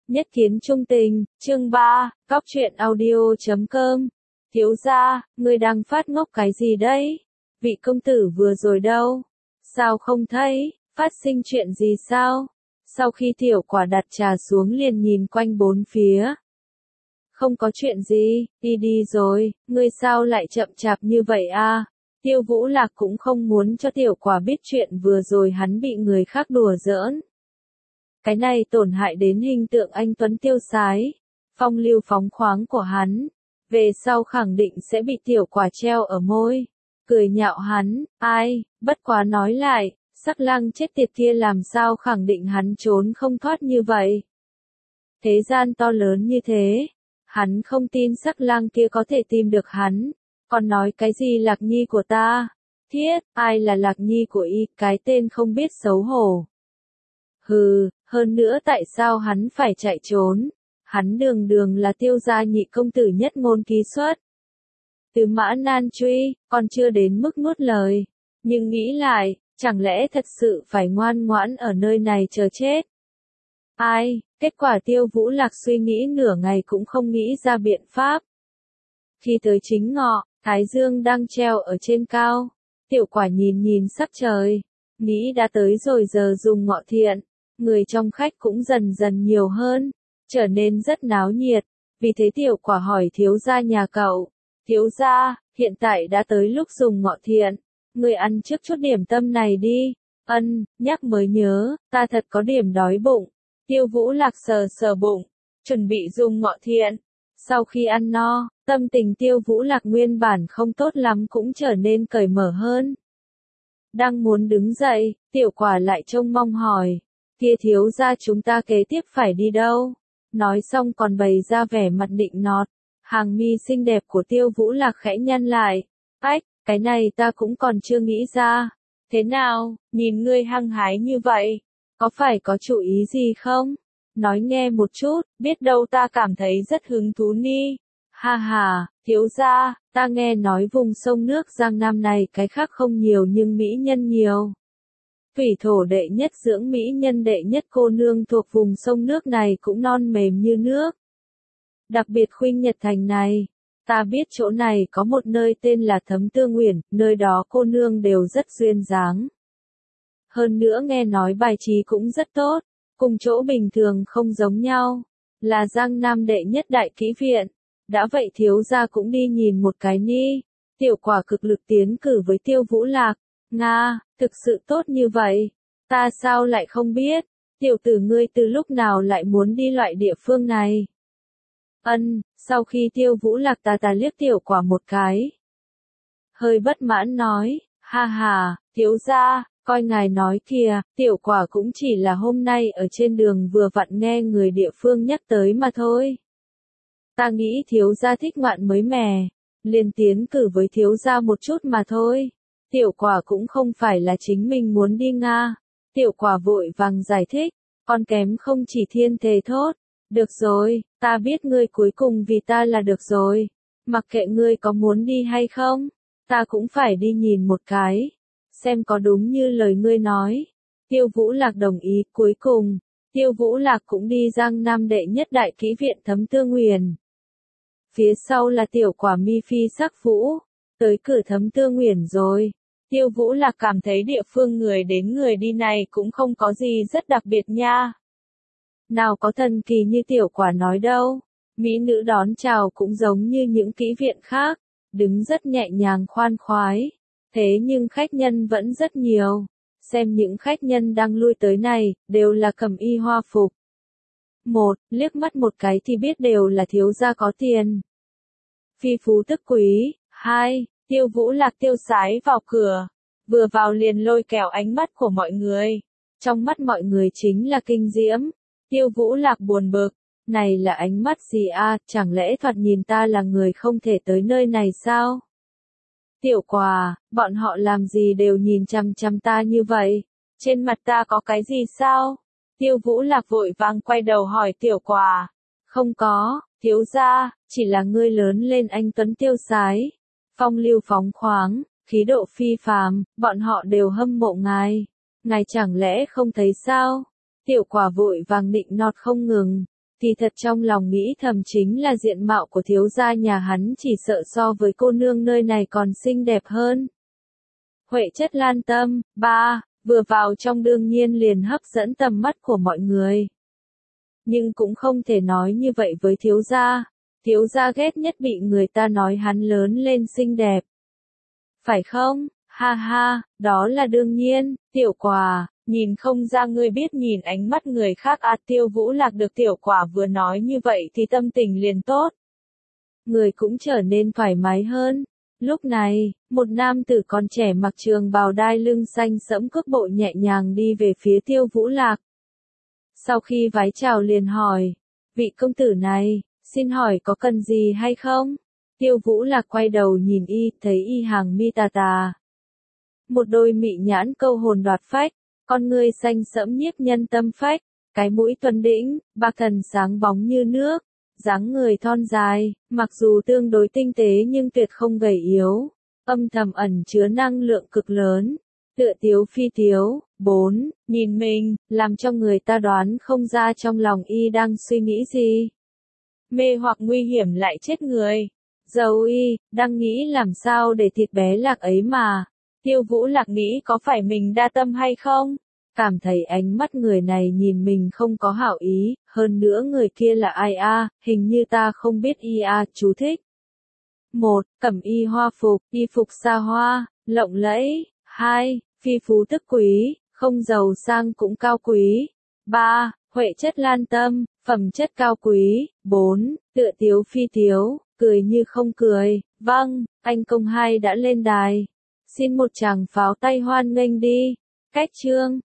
Nhất kiến trung tình, chương 3, Góc truyện audio.com. Thiếu gia, ngươi đang phát ngốc cái gì đấy? Vị công tử vừa rồi đâu? Sao không thấy? Phát sinh chuyện gì sao? Sau khi tiểu quả đặt trà xuống liền nhìn quanh bốn phía. Không có chuyện gì, đi rồi, ngươi sao lại chậm chạp như vậy a? Tiêu Vũ Lạc cũng không muốn cho tiểu quả biết chuyện vừa rồi hắn bị người khác đùa giỡn. Cái này tổn hại đến hình tượng anh tuấn tiêu sái, phong lưu phóng khoáng của hắn, về sau khẳng định sẽ bị tiểu quả treo ở môi, cười nhạo hắn, ai, bất quá nói lại, sắc lang chết tiệt kia làm sao khẳng định hắn trốn không thoát như vậy. Thế gian to lớn như thế, hắn không tin sắc lang kia có thể tìm được hắn, còn nói cái gì Lạc Nhi của ta, thiết, ai là Lạc Nhi của y, cái tên không biết xấu hổ. Hừ, hơn nữa tại sao hắn phải chạy trốn? Hắn đường đường là Tiêu gia nhị công tử nhất ngôn ký xuất. Từ Mã Nan truy, còn chưa đến mức nuốt lời. Nhưng nghĩ lại, chẳng lẽ thật sự phải ngoan ngoãn ở nơi này chờ chết? Ai, kết quả Tiêu Vũ Lạc suy nghĩ nửa ngày cũng không nghĩ ra biện pháp. Khi tới chính ngọ, Thái Dương đang treo ở trên cao. Tiểu quả nhìn sắc trời. Nghĩ đã tới rồi giờ dùng ngọ thiện. Người trong khách cũng dần dần nhiều hơn, trở nên rất náo nhiệt, vì thế tiểu quả hỏi thiếu gia nhà cậu, thiếu gia, hiện tại đã tới lúc dùng ngọ thiện, người ăn trước chút điểm tâm này đi, nhắc mới nhớ, ta thật có điểm đói bụng, Tiêu Vũ Lạc sờ bụng, chuẩn bị dùng ngọ thiện, sau khi ăn no, tâm tình Tiêu Vũ Lạc nguyên bản không tốt lắm cũng trở nên cởi mở hơn. Đang muốn đứng dậy, tiểu quả lại trông mong hỏi. Kia thiếu gia chúng ta kế tiếp phải đi đâu? Nói xong còn bày ra vẻ mặt định nọt. Hàng mi xinh đẹp của Tiêu Vũ Lạc khẽ nhăn lại. Ách, cái này ta cũng còn chưa nghĩ ra. Thế nào, nhìn ngươi hăng hái như vậy? Có phải có chủ ý gì không? Nói nghe một chút, biết đâu ta cảm thấy rất hứng thú ni. Ha ha, thiếu gia, ta nghe nói vùng sông nước Giang Nam này cái khác không nhiều nhưng mỹ nhân nhiều. Thủy thổ đệ nhất dưỡng mỹ nhân đệ nhất cô nương thuộc vùng sông nước này cũng non mềm như nước. Đặc biệt Khuynh Nhật Thành này, ta biết chỗ này có một nơi tên là Thấm Tương Uyển, nơi đó cô nương đều rất duyên dáng. Hơn nữa nghe nói bài trí cũng rất tốt, cùng chỗ bình thường không giống nhau, là Giang Nam đệ nhất đại kỹ viện. Đã vậy thiếu gia cũng đi nhìn một cái ni. Tiểu quả cực lực tiến cử với Tiêu Vũ Lạc. Nga, thực sự tốt như vậy. Ta sao lại không biết? Tiểu tử ngươi từ lúc nào lại muốn đi loại địa phương này? Sau khi Tiêu Vũ Lạc ta liếc tiểu quả một cái. Hơi bất mãn nói, ha ha, thiếu gia, coi ngài nói kìa, tiểu quả cũng chỉ là hôm nay ở trên đường vừa vặn nghe người địa phương nhắc tới mà thôi. Ta nghĩ thiếu gia thích ngoạn mới mẻ, liền tiến cử với thiếu gia một chút mà thôi. Tiểu quả cũng không phải là chính mình muốn đi Nga. Tiểu quả vội vàng giải thích, con kém không chỉ thiên thề thốt. Được rồi, ta biết ngươi cuối cùng vì ta là được rồi. Mặc kệ ngươi có muốn đi hay không, ta cũng phải đi nhìn một cái. Xem có đúng như lời ngươi nói. Tiêu Vũ Lạc đồng ý cuối cùng. Tiêu Vũ Lạc cũng đi Giang Nam đệ nhất đại kỹ viện Thấm Tương Uyển. Phía sau là tiểu quả mi phi sắc vũ. Tới cửa Thấm Tương Uyển rồi. Tiêu Vũ Lạc cảm thấy địa phương người đến người đi này cũng không có gì rất đặc biệt nha. Nào có thần kỳ như tiểu quả nói đâu. Mỹ nữ đón chào cũng giống như những kỹ viện khác, đứng rất nhẹ nhàng khoan khoái. Thế nhưng khách nhân vẫn rất nhiều. Xem những khách nhân đang lui tới này, đều là cẩm y hoa phục. Liếc mắt một cái thì biết đều là thiếu gia có tiền. Phi phú tức quý. 2. Tiêu Vũ Lạc tiêu sái vào cửa, vừa vào liền lôi kéo ánh mắt của mọi người. Trong mắt mọi người chính là kinh diễm. Tiêu Vũ Lạc buồn bực, này là ánh mắt gì a? Chẳng lẽ thoạt nhìn ta là người không thể tới nơi này sao? Tiểu quả, bọn họ làm gì đều nhìn chằm chằm ta như vậy? Trên mặt ta có cái gì sao? Tiêu Vũ Lạc vội vàng quay đầu hỏi tiểu quả. Không có, thiếu gia, chỉ là ngươi lớn lên anh tuấn tiêu sái. Phong lưu phóng khoáng, khí độ phi phàm, bọn họ đều hâm mộ ngài. Ngài chẳng lẽ không thấy sao? Tiểu quả vội vàng nịnh nọt không ngừng. thì thật trong lòng nghĩ thầm chính là diện mạo của thiếu gia nhà hắn chỉ sợ so với cô nương nơi này còn xinh đẹp hơn. Huệ chất lan tâm, vừa vào trong đương nhiên liền hấp dẫn tầm mắt của mọi người. Nhưng cũng không thể nói như vậy với thiếu gia ghét nhất bị người ta nói hắn lớn lên xinh đẹp. Phải không? Ha ha, đó là đương nhiên, Tiểu Quả, nhìn không ra ngươi biết nhìn ánh mắt người khác à. Tiêu Vũ Lạc được Tiểu Quả vừa nói như vậy thì tâm tình liền tốt. Người cũng trở nên thoải mái hơn. Lúc này, một nam tử còn trẻ mặc trường bào đai lưng xanh sẫm cước bộ nhẹ nhàng đi về phía Tiêu Vũ Lạc. Sau khi vái chào liền hỏi, vị công tử này, xin hỏi có cần gì hay không? Tiêu Vũ Lạc quay đầu nhìn y, thấy y hàng mi tà tà. Một đôi mị nhãn câu hồn đoạt phách, con ngươi xanh sẫm nhiếp nhân tâm phách, cái mũi tuấn đĩnh, bạc thần sáng bóng như nước, dáng người thon dài, mặc dù tương đối tinh tế nhưng tuyệt không gầy yếu, âm thầm ẩn chứa năng lượng cực lớn. Tựa tiếu phi tiếu, 4, nhìn mình, làm cho người ta đoán không ra trong lòng y đang suy nghĩ gì. Mê hoặc nguy hiểm lại chết người. Dầu y, đang nghĩ làm sao để thịt bé Lạc ấy mà. Tiêu Vũ Lạc nghĩ có phải mình đa tâm hay không? Cảm thấy ánh mắt người này nhìn mình không có hảo ý, hơn nữa người kia là ai a, hình như ta không biết y a. Chú thích. 1. Cẩm y hoa phục, y phục xa hoa, lộng lẫy. 2. Phi phú tức quý, không giàu sang cũng cao quý. 3. Huệ chất lan tâm, phẩm chất cao quý. 4. Tựa tiếu phi tiếu, cười như không cười. Vâng, anh công hai đã lên đài. Xin một tràng pháo tay hoan nghênh đi. Cách chương